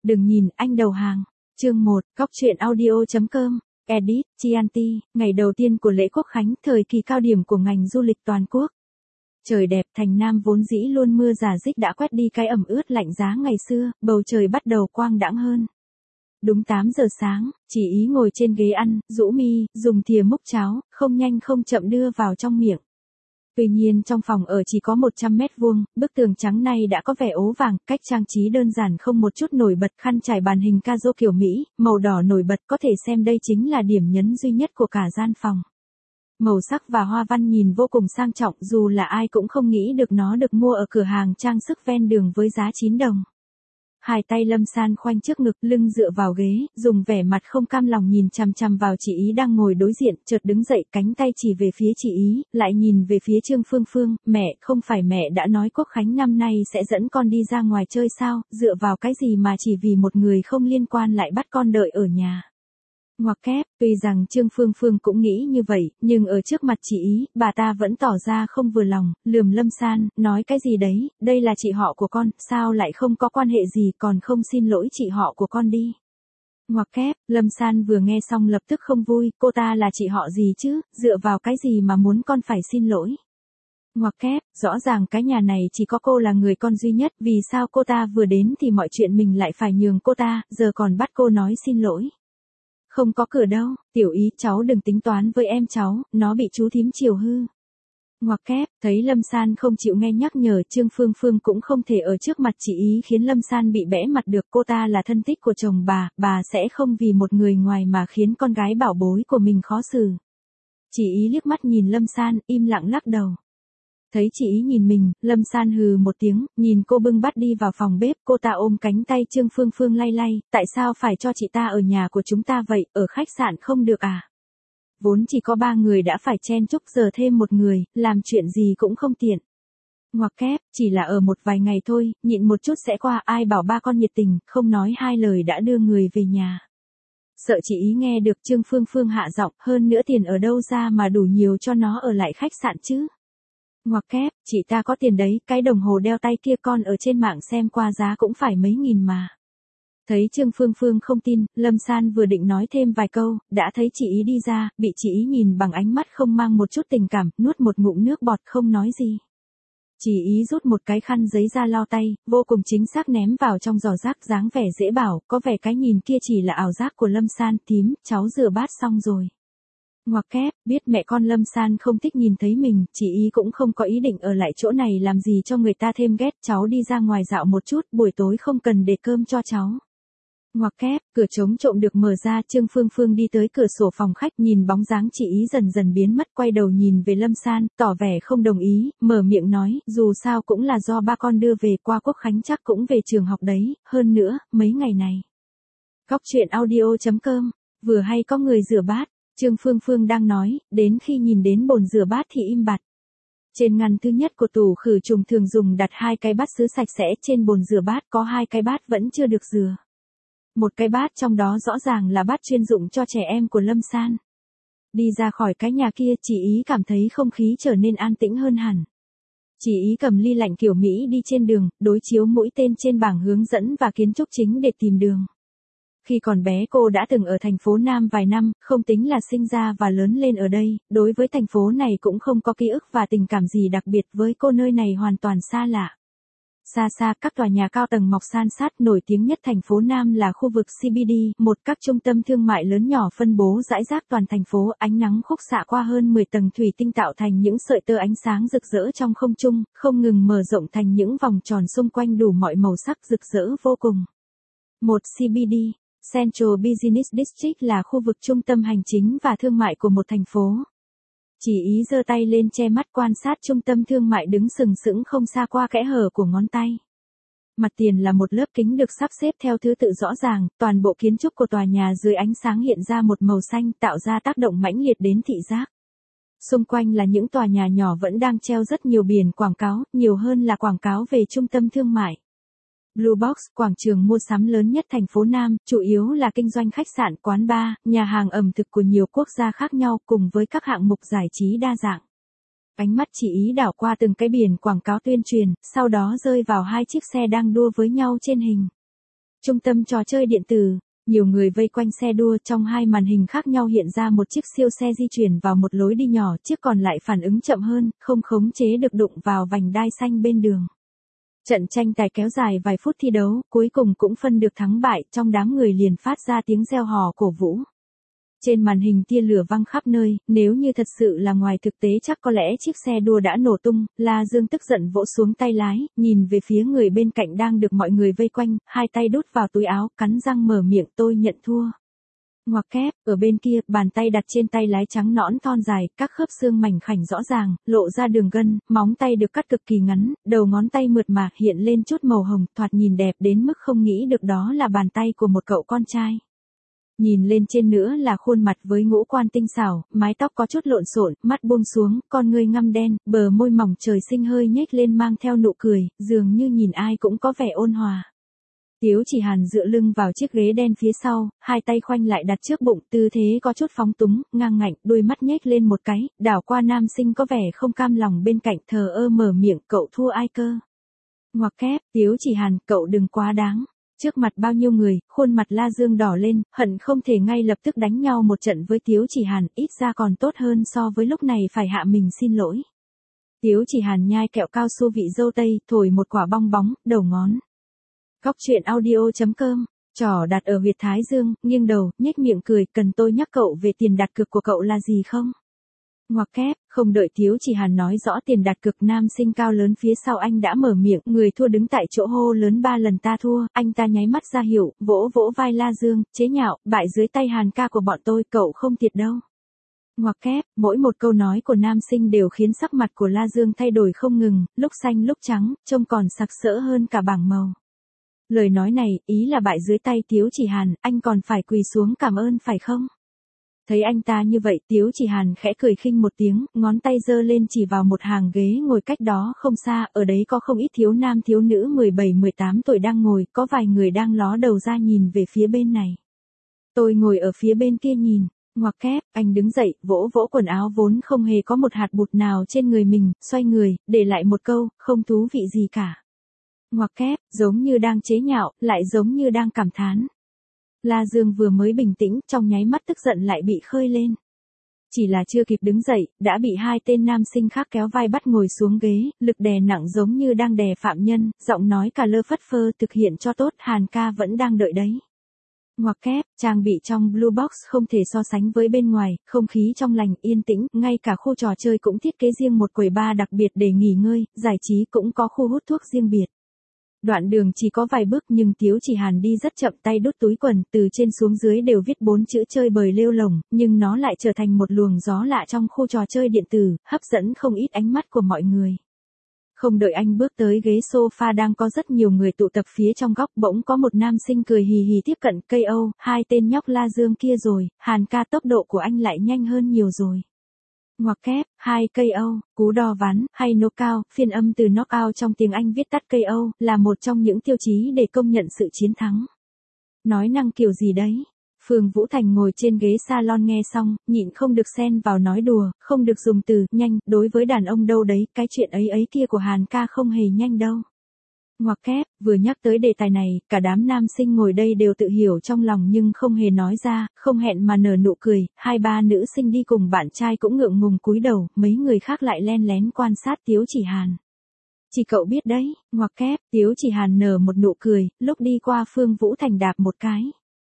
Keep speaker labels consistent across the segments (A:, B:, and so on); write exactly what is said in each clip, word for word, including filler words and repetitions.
A: Đừng nhìn, anh đầu hàng. Chương một, Cóc truyện audio.com, Edit, Chianti, ngày đầu tiên của lễ Quốc khánh, thời kỳ cao điểm của ngành du lịch toàn quốc. Trời đẹp, thành Nam vốn dĩ luôn mưa rả rích đã quét đi cái ẩm ướt lạnh giá ngày xưa, bầu trời bắt đầu quang đãng hơn. Đúng tám giờ sáng, chị Ý ngồi trên ghế ăn, rũ mi, dùng thìa múc cháo, không nhanh không chậm đưa vào trong miệng. Tuy nhiên trong phòng ở chỉ có một trăm mét vuông, bức tường trắng này đã có vẻ ố vàng, cách trang trí đơn giản không một chút nổi bật, khăn trải bàn hình Kazo kiểu Mỹ, màu đỏ nổi bật, có thể xem đây chính là điểm nhấn duy nhất của cả gian phòng. Màu sắc và hoa văn nhìn vô cùng sang trọng, dù là ai cũng không nghĩ được nó được mua ở cửa hàng trang sức ven đường với giá chín đồng. Hai tay Lâm San khoanh trước ngực, lưng dựa vào ghế, dùng vẻ mặt không cam lòng nhìn chằm chằm vào chị Ý đang ngồi đối diện, chợt đứng dậy, cánh tay chỉ về phía chị Ý, lại nhìn về phía Trương Phương Phương, mẹ, không phải mẹ đã nói Quốc khánh năm nay sẽ dẫn con đi ra ngoài chơi sao, dựa vào cái gì mà chỉ vì một người không liên quan lại bắt con đợi ở nhà. Ngoặc kép, tuy rằng Trương Phương Phương cũng nghĩ như vậy, nhưng ở trước mặt chị Ý, bà ta vẫn tỏ ra không vừa lòng, lườm Lâm San, nói cái gì đấy, đây là chị họ của con, sao lại không có quan hệ gì, còn không xin lỗi chị họ của con đi. Ngoặc kép, Lâm San vừa nghe xong lập tức không vui, cô ta là chị họ gì chứ, dựa vào cái gì mà muốn con phải xin lỗi. Ngoặc kép, rõ ràng cái nhà này chỉ có cô là người con duy nhất, vì sao cô ta vừa đến thì mọi chuyện mình lại phải nhường cô ta, giờ còn bắt cô nói xin lỗi. Không có cửa đâu, Tiểu Ý, cháu đừng tính toán với em cháu, nó bị chú thím chiều hư. Ngoặc kép, thấy Lâm San không chịu nghe nhắc nhở, Trương Phương Phương cũng không thể ở trước mặt chị Ý khiến Lâm San bị bẽ mặt được, cô ta là thân tích của chồng bà, bà sẽ không vì một người ngoài mà khiến con gái bảo bối của mình khó xử. Chị Ý liếc mắt nhìn Lâm San, im lặng lắc đầu. Thấy chị Ý nhìn mình, Lâm San hừ một tiếng, nhìn cô bưng bát đi vào phòng bếp, cô ta ôm cánh tay Trương Phương Phương lay lay, tại sao phải cho chị ta ở nhà của chúng ta vậy, ở khách sạn không được à? Vốn chỉ có ba người đã phải chen chúc, giờ thêm một người, làm chuyện gì cũng không tiện. Ngoặc kép, chỉ là ở một vài ngày thôi, nhịn một chút sẽ qua, ai bảo ba con nhiệt tình, không nói hai lời đã đưa người về nhà. Sợ chị Ý nghe được, Trương Phương Phương hạ giọng, hơn nữa tiền ở đâu ra mà đủ nhiều cho nó ở lại khách sạn chứ? Ngoặc kép, chị ta có tiền đấy, cái đồng hồ đeo tay kia con ở trên mạng xem qua giá cũng phải mấy nghìn mà. Thấy Trương Phương Phương không tin, Lâm San vừa định nói thêm vài câu, đã thấy chị Ý đi ra, bị chị Ý nhìn bằng ánh mắt không mang một chút tình cảm, nuốt một ngụm nước bọt không nói gì. Chị Ý rút một cái khăn giấy ra lau tay, vô cùng chính xác ném vào trong giỏ rác, dáng vẻ dễ bảo, có vẻ cái nhìn kia chỉ là ảo giác của Lâm San. Thím, cháu rửa bát xong rồi. Ngoặc kép, biết mẹ con Lâm San không thích nhìn thấy mình, chị Ý cũng không có ý định ở lại chỗ này làm gì cho người ta thêm ghét, cháu đi ra ngoài dạo một chút, buổi tối không cần để cơm cho cháu. Ngoặc kép, cửa trống trộm được mở ra, Trương Phương Phương đi tới cửa sổ phòng khách, nhìn bóng dáng chị Ý dần dần biến mất, quay đầu nhìn về Lâm San, tỏ vẻ không đồng ý, mở miệng nói, dù sao cũng là do ba con đưa về, qua Quốc khánh chắc cũng về trường học đấy, hơn nữa, mấy ngày này. Cóc truyện audio.com, vừa hay có người rửa bát. Trương Phương Phương đang nói, đến khi nhìn đến bồn rửa bát thì im bặt. Trên ngăn thứ nhất của tủ khử trùng thường dùng đặt hai cái bát sứ sạch sẽ, trên bồn rửa bát có hai cái bát vẫn chưa được rửa. Một cái bát trong đó rõ ràng là bát chuyên dụng cho trẻ em của Lâm San. Đi ra khỏi cái nhà kia, chị Ý cảm thấy không khí trở nên an tĩnh hơn hẳn. Chị Ý cầm ly lạnh kiểu Mỹ đi trên đường, đối chiếu mũi tên trên bảng hướng dẫn và kiến trúc chính để tìm đường. Khi còn bé cô đã từng ở thành phố Nam vài năm, không tính là sinh ra và lớn lên ở đây, đối với thành phố này cũng không có ký ức và tình cảm gì đặc biệt, với cô nơi này hoàn toàn xa lạ. Xa xa, các tòa nhà cao tầng mọc san sát, nổi tiếng nhất thành phố Nam là khu vực xê bê đê, một các trung tâm thương mại lớn nhỏ phân bố rải rác toàn thành phố, ánh nắng khúc xạ qua hơn mười tầng thủy tinh tạo thành những sợi tơ ánh sáng rực rỡ trong không trung, không ngừng mở rộng thành những vòng tròn xung quanh đủ mọi màu sắc rực rỡ vô cùng. một xê bê đê Central Business District là khu vực trung tâm hành chính và thương mại của một thành phố. Chị Ý giơ tay lên che mắt quan sát trung tâm thương mại đứng sừng sững không xa qua kẽ hở của ngón tay. Mặt tiền là một lớp kính được sắp xếp theo thứ tự rõ ràng, toàn bộ kiến trúc của tòa nhà dưới ánh sáng hiện ra một màu xanh, tạo ra tác động mãnh liệt đến thị giác. Xung quanh là những tòa nhà nhỏ vẫn đang treo rất nhiều biển quảng cáo, nhiều hơn là quảng cáo về trung tâm thương mại. Blue Box, quảng trường mua sắm lớn nhất thành phố Nam, chủ yếu là kinh doanh khách sạn, quán bar, nhà hàng ẩm thực của nhiều quốc gia khác nhau cùng với các hạng mục giải trí đa dạng. Ánh mắt chị Ý đảo qua từng cái biển quảng cáo tuyên truyền, sau đó rơi vào hai chiếc xe đang đua với nhau trên hình. Trung tâm trò chơi điện tử, nhiều người vây quanh xe đua, trong hai màn hình khác nhau hiện ra một chiếc siêu xe di chuyển vào một lối đi nhỏ, chiếc còn lại phản ứng chậm hơn, không khống chế được đụng vào vành đai xanh bên đường. Trận tranh tài kéo dài vài phút thi đấu, cuối cùng cũng phân được thắng bại, trong đám người liền phát ra tiếng reo hò cổ vũ. Trên màn hình tia lửa văng khắp nơi, nếu như thật sự là ngoài thực tế chắc có lẽ chiếc xe đua đã nổ tung. La Dương tức giận vỗ xuống tay lái, nhìn về phía người bên cạnh đang được mọi người vây quanh, hai tay đút vào túi áo, cắn răng mở miệng, tôi nhận thua. Ngoặc kép, ở bên kia, bàn tay đặt trên tay lái trắng nõn thon dài, các khớp xương mảnh khảnh rõ ràng, lộ ra đường gân, móng tay được cắt cực kỳ ngắn, đầu ngón tay mượt mà hiện lên chút màu hồng, thoạt nhìn đẹp đến mức không nghĩ được đó là bàn tay của một cậu con trai. Nhìn lên trên nữa là khuôn mặt với ngũ quan tinh xảo, mái tóc có chút lộn xộn, mắt buông xuống, con ngươi ngăm đen, bờ môi mỏng trời sinh hơi nhếch lên mang theo nụ cười, dường như nhìn ai cũng có vẻ ôn hòa. Tiếu Chỉ Hàn dựa lưng vào chiếc ghế đen phía sau, hai tay khoanh lại đặt trước bụng, tư thế có chút phóng túng, ngang ngạnh, đôi mắt nhếch lên một cái, đảo qua nam sinh có vẻ không cam lòng bên cạnh, thờ ơ mở miệng, cậu thua ai cơ? Ngoặc kép, Tiếu Chỉ Hàn, cậu đừng quá đáng. Trước mặt bao nhiêu người, khuôn mặt La Dương đỏ lên, hận không thể ngay lập tức đánh nhau một trận với Tiếu Chỉ Hàn, ít ra còn tốt hơn so với lúc này phải hạ mình xin lỗi. Tiếu Chỉ Hàn nhai kẹo cao su vị dâu tây, thổi một quả bong bóng, đầu ngón. Góc truyện audio chấm com, trỏ đặt ở huyệt thái dương, nghiêng đầu, nhếch miệng cười, cần tôi nhắc cậu về tiền đặt cược của cậu là gì không? Ngoặc kép, không đợi Tiếu Chỉ Hàn nói rõ tiền đặt cược, nam sinh cao lớn phía sau anh đã mở miệng, người thua đứng tại chỗ hô lớn ba lần ta thua, anh ta nháy mắt ra hiệu, vỗ vỗ vai La Dương, chế nhạo, bại dưới tay Hàn ca của bọn tôi, cậu không thiệt đâu. Ngoặc kép, mỗi một câu nói của nam sinh đều khiến sắc mặt của La Dương thay đổi không ngừng, lúc xanh lúc trắng, trông còn sặc sỡ hơn cả bảng màu. Lời nói này, ý là bại dưới tay Tiếu Chỉ Hàn, anh còn phải quỳ xuống cảm ơn phải không? Thấy anh ta như vậy, Tiếu Chỉ Hàn khẽ cười khinh một tiếng, ngón tay giơ lên chỉ vào một hàng ghế ngồi cách đó không xa, ở đấy có không ít thiếu nam thiếu nữ mười bảy mười tám tuổi đang ngồi, có vài người đang ló đầu ra nhìn về phía bên này. Tôi ngồi ở phía bên kia nhìn. Ngoặc kép, anh đứng dậy, vỗ vỗ quần áo vốn không hề có một hạt bụt nào trên người mình, xoay người, để lại một câu, không thú vị gì cả. Ngoặc kép, giống như đang chế nhạo, lại giống như đang cảm thán. La Dương vừa mới bình tĩnh, trong nháy mắt tức giận lại bị khơi lên. Chỉ là chưa kịp đứng dậy, đã bị hai tên nam sinh khác kéo vai bắt ngồi xuống ghế, lực đè nặng giống như đang đè phạm nhân, giọng nói cả lơ phất phơ, thực hiện cho tốt, Hàn ca vẫn đang đợi đấy. Ngoặc kép, trang bị trong Blue Box không thể so sánh với bên ngoài, không khí trong lành, yên tĩnh, ngay cả khu trò chơi cũng thiết kế riêng một quầy bar đặc biệt để nghỉ ngơi, giải trí cũng có khu hút thuốc riêng biệt. Đoạn đường chỉ có vài bước nhưng Tiếu Chỉ Hàn đi rất chậm, tay đút túi quần, từ trên xuống dưới đều viết bốn chữ chơi bời lêu lồng, nhưng nó lại trở thành một luồng gió lạ trong khu trò chơi điện tử, hấp dẫn không ít ánh mắt của mọi người. Không đợi anh bước tới ghế sofa đang có rất nhiều người tụ tập phía trong góc, bỗng có một nam sinh cười hì hì tiếp cận, cây Âu, hai tên nhóc La Dương kia rồi, Hàn ca tốc độ của anh lại nhanh hơn nhiều rồi. Ngoặc kép, hai cây Âu, cú đo ván, hay knockout, phiên âm từ knockout trong tiếng Anh viết tắt cây Âu, là một trong những tiêu chí để công nhận sự chiến thắng. Nói năng kiểu gì đấy? Phương Vũ Thành ngồi trên ghế salon nghe xong, nhịn không được xen vào nói đùa, không được dùng từ, nhanh, đối với đàn ông đâu đấy, cái chuyện ấy ấy kia của Hàn ca không hề nhanh đâu. Ngoặc kép, vừa nhắc tới đề tài này, cả đám nam sinh ngồi đây đều tự hiểu trong lòng nhưng không hề nói ra, không hẹn mà nở nụ cười, hai ba nữ sinh đi cùng bạn trai cũng ngượng ngùng cúi đầu, mấy người khác lại len lén quan sát Tiếu Chỉ Hàn. Chỉ cậu biết đấy, ngoặc kép, Tiếu Chỉ Hàn nở một nụ cười, lúc đi qua Phương Vũ Thành đạp một cái.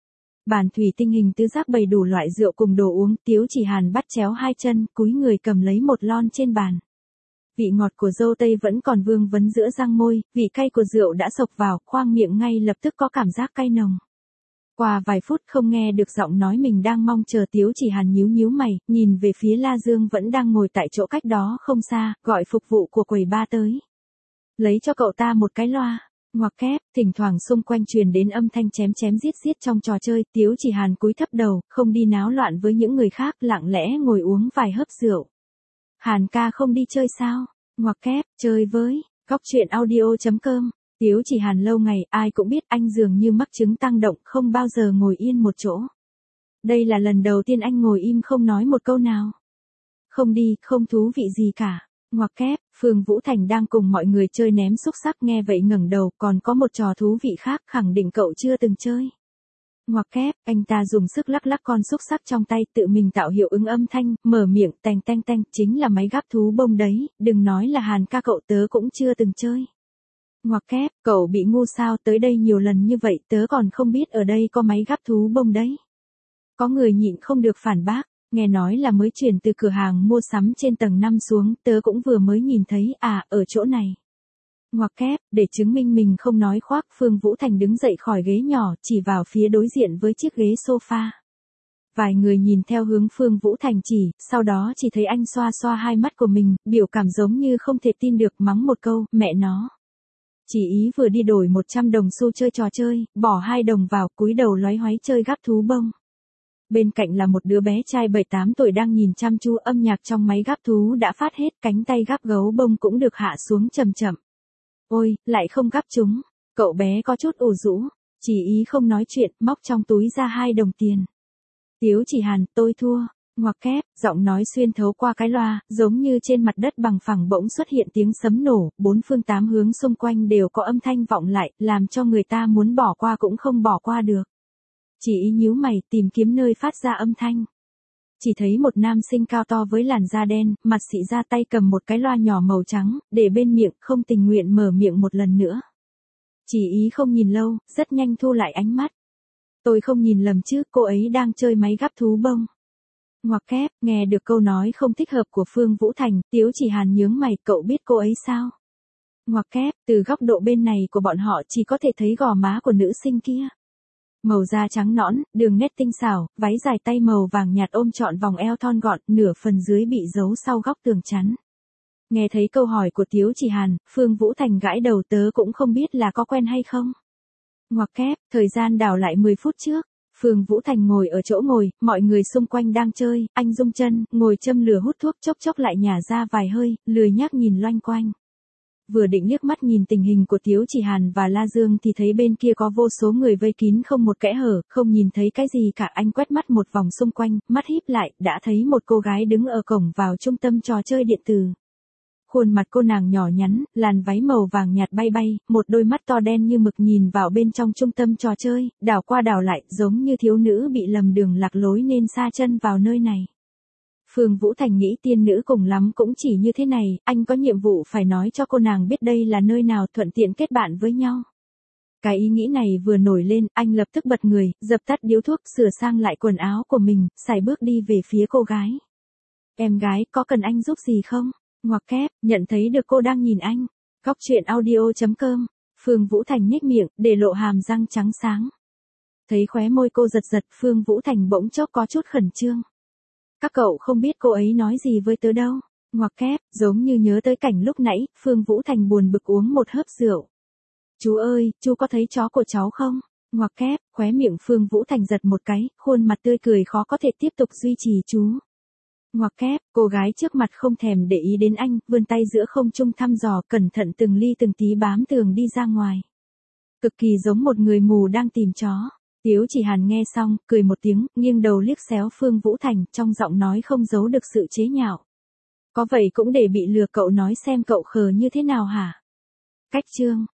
A: Bàn thủy tinh hình tứ giác bày đủ loại rượu cùng đồ uống, Tiếu Chỉ Hàn bắt chéo hai chân, cúi người cầm lấy một lon trên bàn. Vị ngọt của dâu tây vẫn còn vương vấn giữa răng môi, vị cay của rượu đã xộc vào, khoang miệng ngay lập tức có cảm giác cay nồng. Qua vài phút không nghe được giọng nói mình đang mong chờ, Tiếu Chỉ Hàn nhíu nhíu mày, nhìn về phía La Dương vẫn đang ngồi tại chỗ cách đó không xa, gọi phục vụ của quầy bar tới. Lấy cho cậu ta một cái loa. Ngoặc kép, thỉnh thoảng xung quanh truyền đến âm thanh chém chém giết giết trong trò chơi, Tiếu Chỉ Hàn cúi thấp đầu, không đi náo loạn với những người khác, lặng lẽ ngồi uống vài hớp rượu. Hàn ca không đi chơi sao? Ngoặc kép, chơi với, góc truyện audio chấm com. Tiếu Chỉ Hàn lâu ngày, ai cũng biết anh dường như mắc chứng tăng động, không bao giờ ngồi yên một chỗ. Đây là lần đầu tiên anh ngồi im không nói một câu nào. Không đi, không thú vị gì cả. Ngoặc kép, Phương Vũ Thành đang cùng mọi người chơi ném xúc xắc nghe vậy ngẩng đầu, còn có một trò thú vị khác khẳng định cậu chưa từng chơi. Ngoặc kép, anh ta dùng sức lắc lắc con xúc xắc trong tay tự mình tạo hiệu ứng âm thanh, mở miệng tành tanh tanh, chính là máy gắp thú bông đấy, đừng nói là Hàn ca cậu tớ cũng chưa từng chơi. Ngoặc kép, cậu bị ngu sao, tới đây nhiều lần như vậy tớ còn không biết ở đây có máy gắp thú bông đấy. Có người nhịn không được phản bác, nghe nói là mới chuyển từ cửa hàng mua sắm trên tầng năm xuống, tớ cũng vừa mới nhìn thấy, à, ở chỗ này. Ngoặc kép, để chứng minh mình không nói khoác, Phương Vũ Thành đứng dậy khỏi ghế nhỏ, chỉ vào phía đối diện với chiếc ghế sofa. Vài người nhìn theo hướng Phương Vũ Thành chỉ, sau đó chỉ thấy anh xoa xoa hai mắt của mình, biểu cảm giống như không thể tin được, mắng một câu, mẹ nó. Chỉ ý vừa đi đổi một trăm đồng xu chơi trò chơi, bỏ hai đồng vào, cúi đầu loáy hoáy chơi gắp thú bông. Bên cạnh là một đứa bé trai bảy tám tuổi đang nhìn chăm chú, âm nhạc trong máy gắp thú đã phát hết, cánh tay gắp gấu bông cũng được hạ xuống chậm chậm. Ôi, lại không gắp chúng. Cậu bé có chút ủ rũ, chỉ ý không nói chuyện, móc trong túi ra hai đồng tiền. Tiếu Chỉ Hàn, tôi thua. Ngoặc kép, giọng nói xuyên thấu qua cái loa, giống như trên mặt đất bằng phẳng bỗng xuất hiện tiếng sấm nổ, bốn phương tám hướng xung quanh đều có âm thanh vọng lại, làm cho người ta muốn bỏ qua cũng không bỏ qua được. Chỉ ý nhíu mày tìm kiếm nơi phát ra âm thanh. Chỉ thấy một nam sinh cao to với làn da đen, mặt xị ra, tay cầm một cái loa nhỏ màu trắng, để bên miệng, không tình nguyện mở miệng một lần nữa. Chỉ ý không nhìn lâu, rất nhanh thu lại ánh mắt. Tôi không nhìn lầm chứ, cô ấy đang chơi máy gắp thú bông. Ngoặc kép, nghe được câu nói không thích hợp của Phương Vũ Thành, Tiếu Chỉ Hàn nhướng mày, cậu biết cô ấy sao? Ngoặc kép, từ góc độ bên này của bọn họ chỉ có thể thấy gò má của nữ sinh kia. Màu da trắng nõn, đường nét tinh xảo, váy dài tay màu vàng nhạt ôm trọn vòng eo thon gọn, nửa phần dưới bị giấu sau góc tường chắn. Nghe thấy câu hỏi của Tiếu Chỉ Hàn, Phương Vũ Thành gãi đầu, tớ cũng không biết là có quen hay không. Ngoặc kép, thời gian đảo lại mười phút trước. Phương Vũ Thành ngồi ở chỗ ngồi, mọi người xung quanh đang chơi, anh rung chân, ngồi châm lửa hút thuốc, chốc chốc lại nhả ra vài hơi, lười nhác nhìn loanh quanh. Vừa định liếc mắt nhìn tình hình của Tiếu Chỉ Hàn và La Dương thì thấy bên kia có vô số người vây kín không một kẽ hở, không nhìn thấy cái gì cả. Anh quét mắt một vòng xung quanh, mắt híp lại, đã thấy một cô gái đứng ở cổng vào trung tâm trò chơi điện tử. Khuôn mặt cô nàng nhỏ nhắn, làn váy màu vàng nhạt bay bay, một đôi mắt to đen như mực nhìn vào bên trong trung tâm trò chơi, đảo qua đảo lại, giống như thiếu nữ bị lầm đường lạc lối nên sa chân vào nơi này. Phương Vũ Thành nghĩ tiên nữ cùng lắm cũng chỉ như thế này, anh có nhiệm vụ phải nói cho cô nàng biết đây là nơi nào, thuận tiện kết bạn với nhau. Cái ý nghĩ này vừa nổi lên, anh lập tức bật người, dập tắt điếu thuốc, sửa sang lại quần áo của mình, sải bước đi về phía cô gái. Em gái, có cần anh giúp gì không? Ngoặc kép, nhận thấy được cô đang nhìn anh. Góc truyện audio chấm com, Phương Vũ Thành nhếch miệng, để lộ hàm răng trắng sáng. Thấy khóe môi cô giật giật, Phương Vũ Thành bỗng chốc có chút khẩn trương. Các cậu không biết cô ấy nói gì với tớ đâu. Ngoặc kép, giống như nhớ tới cảnh lúc nãy, Phương Vũ Thành buồn bực uống một hớp rượu. Chú ơi, chú có thấy chó của cháu không? Ngoặc kép, khóe miệng Phương Vũ Thành giật một cái, khuôn mặt tươi cười khó có thể tiếp tục duy trì chú. Ngoặc kép, cô gái trước mặt không thèm để ý đến anh, vươn tay giữa không trung thăm dò, cẩn thận từng ly từng tí bám tường đi ra ngoài. Cực kỳ giống một người mù đang tìm chó. Tiếu Chỉ Hàn nghe xong, cười một tiếng, nghiêng đầu liếc xéo Phương Vũ Thành, trong giọng nói không giấu được sự chế nhạo. Có vậy cũng để bị lừa, cậu nói xem cậu khờ như thế nào hả? Cách chương.